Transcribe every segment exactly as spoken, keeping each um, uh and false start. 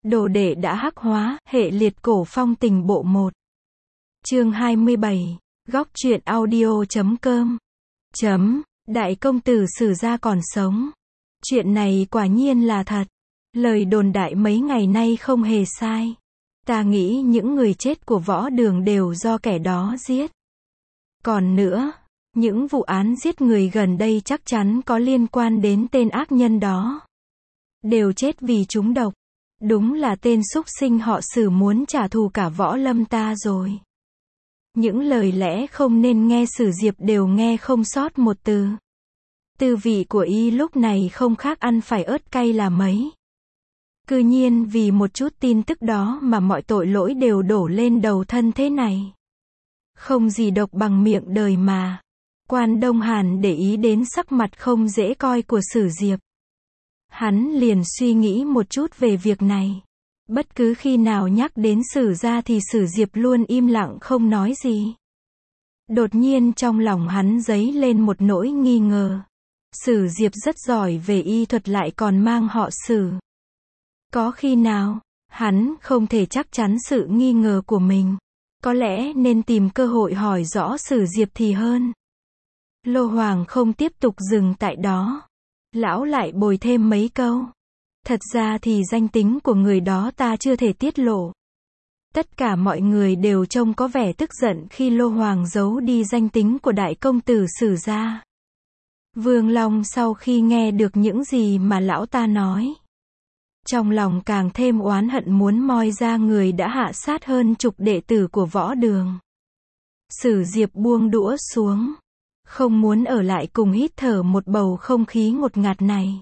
Đồ đệ đã hắc hóa, hệ liệt cổ phong tình bộ một. Chương hai mươi bảy, góc truyện audio chấm com. Chấm, đại công tử Sử Gia còn sống. Chuyện này quả nhiên là thật. Lời đồn đại mấy ngày nay không hề sai. Ta nghĩ những người chết của võ đường đều do kẻ đó giết. Còn nữa, những vụ án giết người gần đây chắc chắn có liên quan đến tên ác nhân đó. Đều chết vì trúng độc. Đúng là tên súc sinh họ Sử muốn trả thù cả võ lâm ta rồi. Những lời lẽ không nên nghe Sử Diệp đều nghe không sót một từ. Tư vị của y lúc này không khác ăn phải ớt cay là mấy. Cư nhiên vì một chút tin tức đó mà mọi tội lỗi đều đổ lên đầu thân thế này. Không gì độc bằng miệng đời mà. Quan Đông Hàn để ý đến sắc mặt không dễ coi của Sử Diệp. Hắn liền suy nghĩ một chút về việc này. Bất cứ khi nào nhắc đến Sử Gia thì Sử Diệp luôn im lặng không nói gì. Đột nhiên trong lòng hắn dấy lên một nỗi nghi ngờ. Sử Diệp rất giỏi về y thuật lại còn mang họ Sử. Có khi nào, hắn không thể chắc chắn sự nghi ngờ của mình. Có lẽ nên tìm cơ hội hỏi rõ Sử Diệp thì hơn. Lô Hoàng không tiếp tục dừng tại đó. Lão lại bồi thêm mấy câu. Thật ra thì danh tính của người đó ta chưa thể tiết lộ. Tất cả mọi người đều trông có vẻ tức giận khi Lô Hoàng giấu đi danh tính của đại công tử Sử Gia. Vương Long sau khi nghe được những gì mà lão ta nói, trong lòng càng thêm oán hận muốn moi ra người đã hạ sát hơn chục đệ tử của võ đường. Sử Diệp buông đũa xuống. Không muốn ở lại cùng hít thở một bầu không khí ngột ngạt này.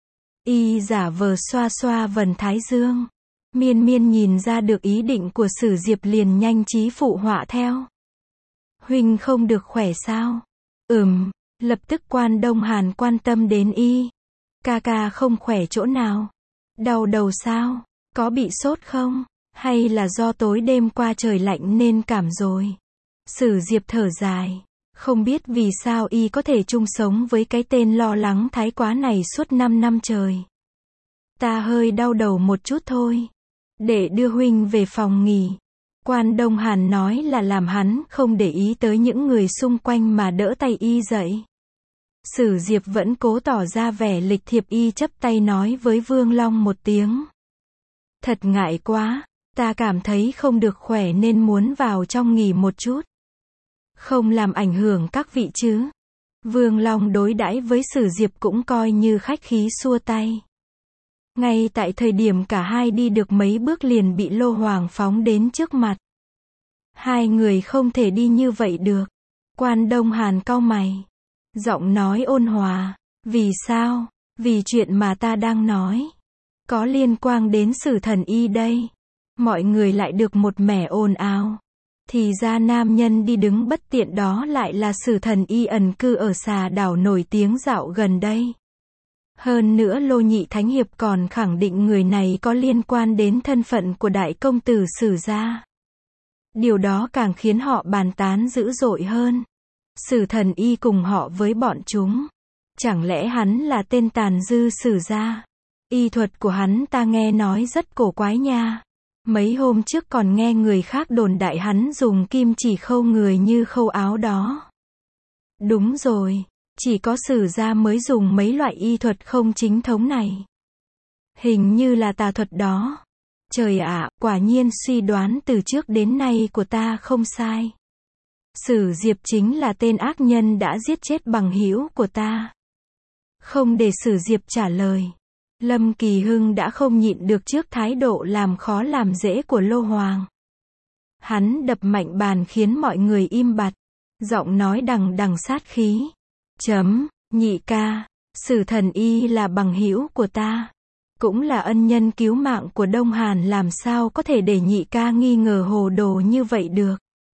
Y giả vờ xoa xoa vần thái dương. Miên miên nhìn ra được ý định của Sử Diệp liền nhanh trí phụ họa theo. Huynh không được khỏe sao? Ừm, lập tức Quan Đông Hàn quan tâm đến y. Ca ca không khỏe chỗ nào? Đau đầu sao? Có bị sốt không? Hay là do tối đêm qua trời lạnh nên cảm rồi? Sử Diệp thở dài. Không biết vì sao y có thể chung sống với cái tên lo lắng thái quá này suốt năm năm trời. Ta hơi đau đầu một chút thôi. Để đưa huynh về phòng nghỉ. Quan Đông Hàn nói là làm hắn không để ý tới những người xung quanh mà đỡ tay y dậy. Sử Diệp vẫn cố tỏ ra vẻ lịch thiệp, y chắp tay nói với Vương Long một tiếng. Thật ngại quá, ta cảm thấy không được khỏe nên muốn vào trong nghỉ một chút. Không làm ảnh hưởng các vị chứ? Vương Long đối đãi với Sử Diệp cũng coi như khách khí xua tay. Ngay tại thời điểm cả hai đi được mấy bước liền bị Lô Hoàng phóng đến trước mặt. Hai người không thể đi như vậy được. Quan Đông Hàn cau mày. Giọng nói ôn hòa. Vì sao? Vì chuyện mà ta đang nói. Có liên quan đến Sử Thần Y đây. Mọi người lại được một mẻ ồn ào. Thì ra nam nhân đi đứng bất tiện đó lại là Sử Thần Y ẩn cư ở xà đảo nổi tiếng dạo gần đây. Hơn nữa Lô Nhị Thánh Hiệp còn khẳng định người này có liên quan đến thân phận của đại công tử Sử Gia. Điều đó càng khiến họ bàn tán dữ dội hơn. Sử Thần Y cùng họ với bọn chúng. Chẳng lẽ hắn là tên tàn dư Sử Gia? Y thuật của hắn ta nghe nói rất cổ quái nha. Mấy hôm trước còn nghe người khác đồn đại hắn dùng kim chỉ khâu người như khâu áo đó. Đúng rồi, chỉ có Sử Gia mới dùng mấy loại y thuật không chính thống này. Hình như là tà thuật đó. Trời ạ, quả nhiên suy đoán từ trước đến nay của ta không sai. Sử Diệp chính là tên ác nhân đã giết chết bằng hữu của ta. Không để Sử Diệp trả lời. Lâm Kỳ Hưng đã không nhịn được trước thái độ làm khó làm dễ của Lô Hoàng. Hắn đập mạnh bàn khiến mọi người im bặt. Giọng nói đằng đằng sát khí. Chấm, nhị ca, Sử Thần Y là bằng hữu của ta. Cũng là ân nhân cứu mạng của Đông Hàn, làm sao có thể để nhị ca nghi ngờ hồ đồ như vậy được.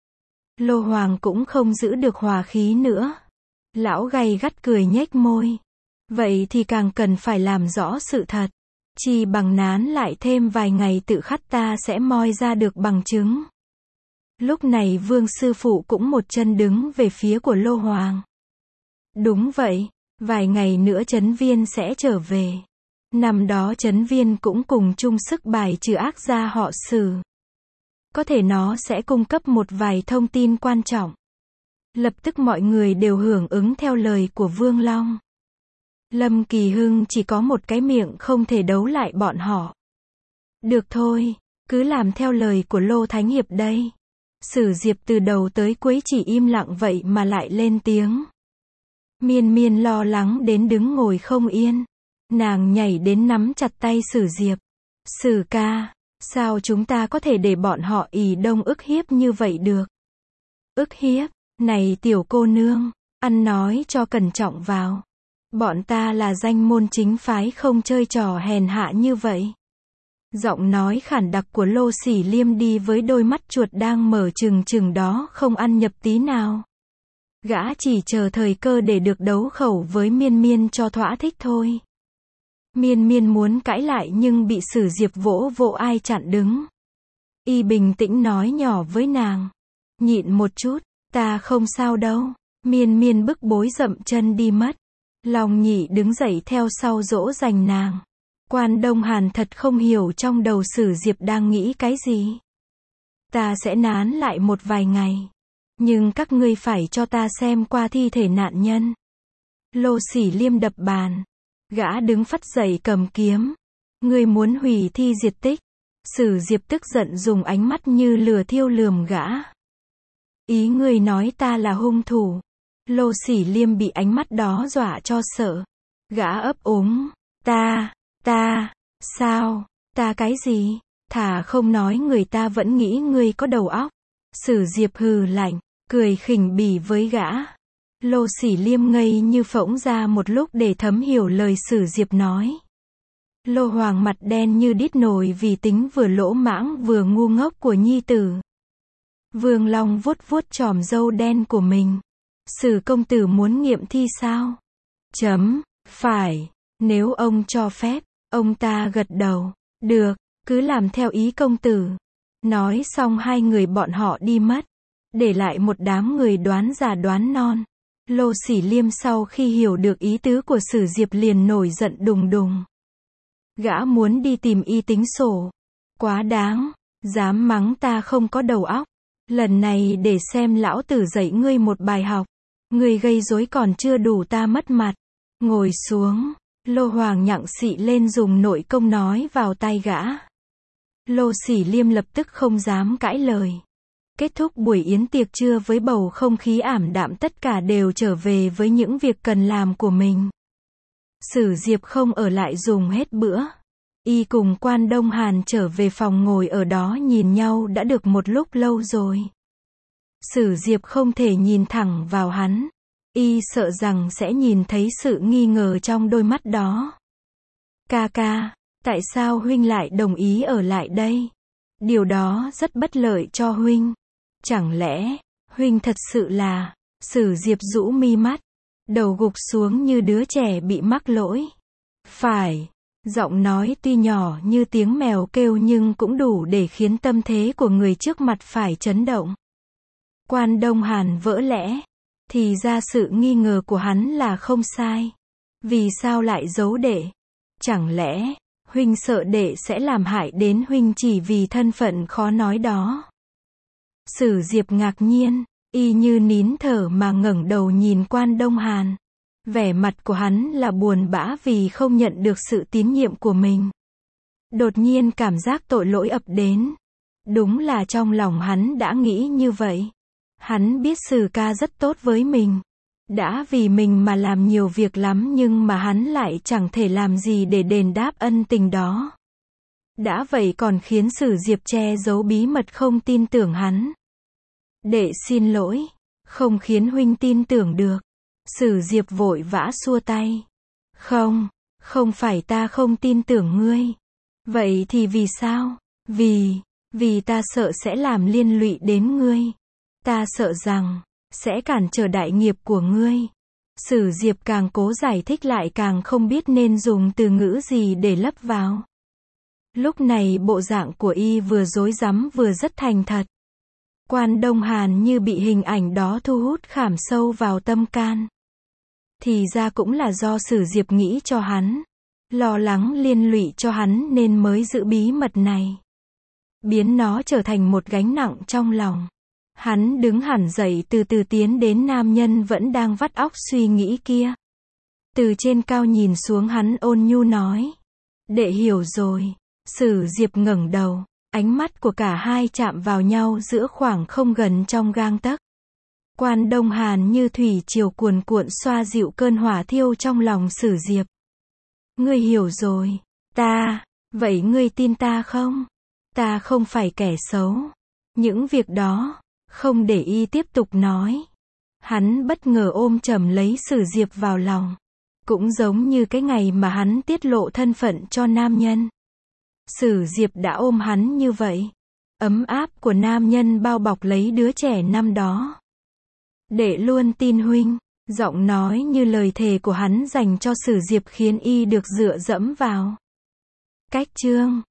Lô Hoàng cũng không giữ được hòa khí nữa. Lão gay gắt cười nhếch môi. Vậy thì càng cần phải làm rõ sự thật. Chỉ bằng nán lại thêm vài ngày tự khắc ta sẽ moi ra được bằng chứng. Lúc này Vương sư phụ cũng một chân đứng về phía của Lô Hoàng. Đúng vậy, vài ngày nữa Trấn Viên sẽ trở về. Năm đó Trấn Viên cũng cùng chung sức bài trừ ác gia họ Sử. Có thể nó sẽ cung cấp một vài thông tin quan trọng. Lập tức mọi người đều hưởng ứng theo lời của Vương Long. Lâm Kỳ Hưng chỉ có một cái miệng không thể đấu lại bọn họ. Được thôi, cứ làm theo lời của Lô Thánh Hiệp đây. Sử Diệp từ đầu tới cuối chỉ im lặng vậy mà lại lên tiếng. Miên Miên lo lắng đến đứng ngồi không yên. Nàng nhảy đến nắm chặt tay Sử Diệp. Sử ca, sao chúng ta có thể để bọn họ ỷ đông ức hiếp như vậy được? Ức hiếp, này tiểu cô nương, ăn nói cho cẩn trọng vào. Bọn ta là danh môn chính phái, không chơi trò hèn hạ như vậy. Giọng nói khản đặc của Lô Sỉ Liêm đi với đôi mắt chuột đang mở trừng trừng đó không ăn nhập tí nào. Gã chỉ chờ thời cơ để được đấu khẩu với Miên Miên cho thỏa thích thôi. Miên Miên muốn cãi lại nhưng bị Sử Diệp vỗ vỗ ai chặn đứng. Y bình tĩnh nói nhỏ với nàng. Nhịn một chút, ta không sao đâu. Miên Miên bức bối dậm chân đi mất. Long Nhị đứng dậy theo sau dỗ dành nàng. Quan Đông Hàn thật không hiểu trong đầu Sử Diệp đang nghĩ cái gì. Ta sẽ nán lại một vài ngày. Nhưng các ngươi phải cho ta xem qua thi thể nạn nhân. Lô Sỉ Liêm đập bàn. Gã đứng phắt dậy cầm kiếm. Ngươi muốn hủy thi diệt tích. Sử Diệp tức giận dùng ánh mắt như lửa thiêu lườm gã. Ý ngươi nói ta là hung thủ. Lô Sỉ Liêm bị ánh mắt đó dọa cho sợ. Gã ấp úng. Ta, ta, sao, ta cái gì? Thà không nói người ta vẫn nghĩ ngươi có đầu óc. Sử Diệp hừ lạnh, cười khỉnh bỉ với gã. Lô Sỉ Liêm ngây như phỗng ra một lúc để thấm hiểu lời Sử Diệp nói. Lô Hoàng mặt đen như đít nồi vì tính vừa lỗ mãng vừa ngu ngốc của nhi tử. Vương Long vuốt vuốt chòm râu đen của mình. Sử công tử muốn nghiệm thi sao? Chấm, phải, nếu ông cho phép. Ông ta gật đầu. Được, cứ làm theo ý công tử. Nói xong hai người bọn họ đi mất. Để lại một đám người đoán già đoán non. Lô Sỉ Liêm sau khi hiểu được ý tứ của Sử Diệp liền nổi giận đùng đùng. Gã muốn đi tìm y tính sổ. Quá đáng, dám mắng ta không có đầu óc. Lần này để xem lão tử dạy ngươi một bài học. Ngươi gây rối còn chưa đủ ta mất mặt. Ngồi xuống. Lô Hoàng nhặng xị lên dùng nội công nói vào tai gã. Lô Sỉ Liêm lập tức không dám cãi lời. Kết thúc buổi yến tiệc trưa với bầu không khí ảm đạm, tất cả đều trở về với những việc cần làm của mình. Sử Diệp không ở lại dùng hết bữa. Y cùng Quan Đông Hàn trở về phòng ngồi ở đó nhìn nhau đã được một lúc lâu rồi. Sử Diệp không thể nhìn thẳng vào hắn. Y sợ rằng sẽ nhìn thấy sự nghi ngờ trong đôi mắt đó. Ca ca, tại sao huynh lại đồng ý ở lại đây? Điều đó rất bất lợi cho huynh. Chẳng lẽ, huynh thật sự là... Sử Diệp rũ mi mắt, đầu gục xuống như đứa trẻ bị mắc lỗi. Phải, giọng nói tuy nhỏ như tiếng mèo kêu nhưng cũng đủ để khiến tâm thế của người trước mặt phải chấn động. Quan Đông Hàn vỡ lẽ. Thì ra sự nghi ngờ của hắn là không sai. Vì sao lại giấu đệ? Chẳng lẽ, huynh sợ đệ sẽ làm hại đến huynh chỉ vì thân phận khó nói đó? Sử Diệp ngạc nhiên, y như nín thở mà ngẩng đầu nhìn Quan Đông Hàn. Vẻ mặt của hắn là buồn bã vì không nhận được sự tín nhiệm của mình. Đột nhiên cảm giác tội lỗi ập đến. Đúng là trong lòng hắn đã nghĩ như vậy. Hắn biết Sử ca rất tốt với mình. Đã vì mình mà làm nhiều việc lắm nhưng mà hắn lại chẳng thể làm gì để đền đáp ân tình đó. Đã vậy còn khiến Sử Diệp che giấu bí mật không tin tưởng hắn. Đệ xin lỗi, không khiến huynh tin tưởng được. Sử Diệp vội vã xua tay. Không, không phải ta không tin tưởng ngươi. Vậy thì vì sao? Vì, vì ta sợ sẽ làm liên lụy đến ngươi. Ta sợ rằng, sẽ cản trở đại nghiệp của ngươi. Sử Diệp càng cố giải thích lại càng không biết nên dùng từ ngữ gì để lấp vào. Lúc này bộ dạng của y vừa rối rắm vừa rất thành thật. Quan Đông Hàn như bị hình ảnh đó thu hút khảm sâu vào tâm can. Thì ra cũng là do Sử Diệp nghĩ cho hắn. lo lắng liên lụy cho hắn nên mới giữ bí mật này. Biến nó trở thành một gánh nặng trong lòng. Hắn đứng hẳn dậy từ từ tiến đến nam nhân vẫn đang vắt óc suy nghĩ kia. Từ trên cao nhìn xuống hắn ôn nhu nói. Đệ hiểu rồi. Sử Diệp ngẩng đầu. Ánh mắt của cả hai chạm vào nhau giữa khoảng không gần trong gang tấc. Quan Đông Hàn như thủy triều cuồn cuộn xoa dịu cơn hỏa thiêu trong lòng Sử Diệp. Ngươi hiểu rồi. Ta, vậy ngươi tin ta không? Ta không phải kẻ xấu. Những việc đó, không để y tiếp tục nói. Hắn bất ngờ ôm chầm lấy Sử Diệp vào lòng. Cũng giống như cái ngày mà hắn tiết lộ thân phận cho nam nhân. Sử Diệp đã ôm hắn như vậy. Ấm áp của nam nhân bao bọc lấy đứa trẻ năm đó. Đệ luôn tin huynh. Giọng nói như lời thề của hắn dành cho Sử Diệp khiến y được dựa dẫm vào. Cách chương